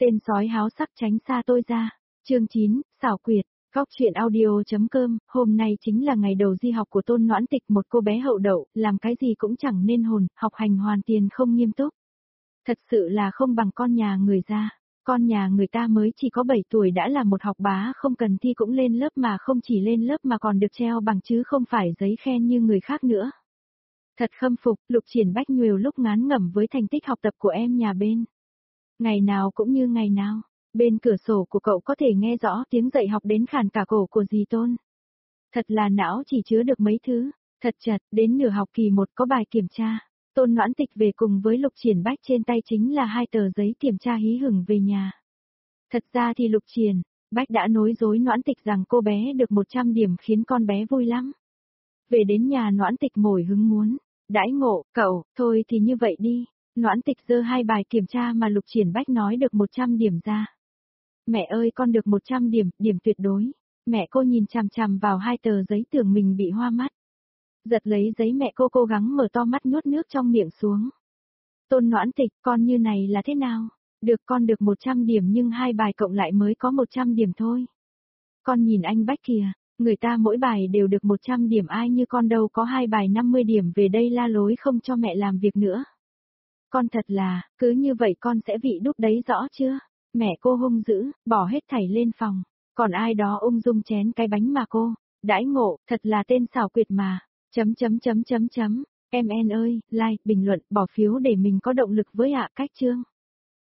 Tên sói háo sắc tránh xa tôi ra. Chương 9, xảo quyệt. Góc truyện audio.com, hôm nay chính là ngày đầu di học của Tôn Noãn Tịch, một cô bé hậu đậu, làm cái gì cũng chẳng nên hồn, học hành hoàn tiền không nghiêm túc. Thật sự là không bằng con nhà người ra. Con nhà người ta mới chỉ có 7 tuổi đã là một học bá, không cần thi cũng lên lớp, mà không chỉ lên lớp mà còn được treo bằng chứ không phải giấy khen như người khác nữa. Thật khâm phục, Lục Triển Bách nhiều lúc ngán ngẩm với thành tích học tập của em nhà bên. Ngày nào cũng như ngày nào, bên cửa sổ của cậu có thể nghe rõ tiếng dạy học đến khàn cả cổ của dì Tôn. Thật là não chỉ chứa được mấy thứ, thật chật, đến nửa học kỳ 1 có bài kiểm tra. Tôn Noãn Tịch về cùng với Lục Triển Bách, trên tay chính là 2 tờ giấy kiểm tra hí hửng về nhà. Thật ra thì Lục Triển Bách đã nói dối Noãn Tịch rằng cô bé được 100 điểm khiến con bé vui lắm. Về đến nhà Noãn Tịch mồi hứng muốn đãi ngộ, cậu, thôi thì như vậy đi. Noãn Tịch giơ 2 bài kiểm tra mà Lục Triển Bách nói được 100 điểm ra. Mẹ ơi, con được 100 điểm, điểm tuyệt đối. Mẹ cô nhìn chằm chằm vào 2 tờ giấy tưởng mình bị hoa mắt. Giật lấy giấy, mẹ cô cố gắng mở to mắt nhốt nước trong miệng xuống. Tôn Noãn Tịch, con như này là thế nào? Được, con được 100 điểm nhưng 2 bài cộng lại mới có 100 điểm thôi. Con nhìn anh Bách kìa, người ta mỗi bài đều được 100 điểm, ai như con đâu có 2 bài 50 điểm về đây la lối không cho mẹ làm việc nữa. Con thật là, cứ như vậy con sẽ bị đúc đấy, rõ chưa? Mẹ cô hung dữ, bỏ hết thảy lên phòng. Còn ai đó ung dung chén cái bánh mà cô đãi ngộ, thật là tên xảo quyệt mà. Em ơi, like, bình luận, bỏ phiếu để mình có động lực với ạ. Cách chương.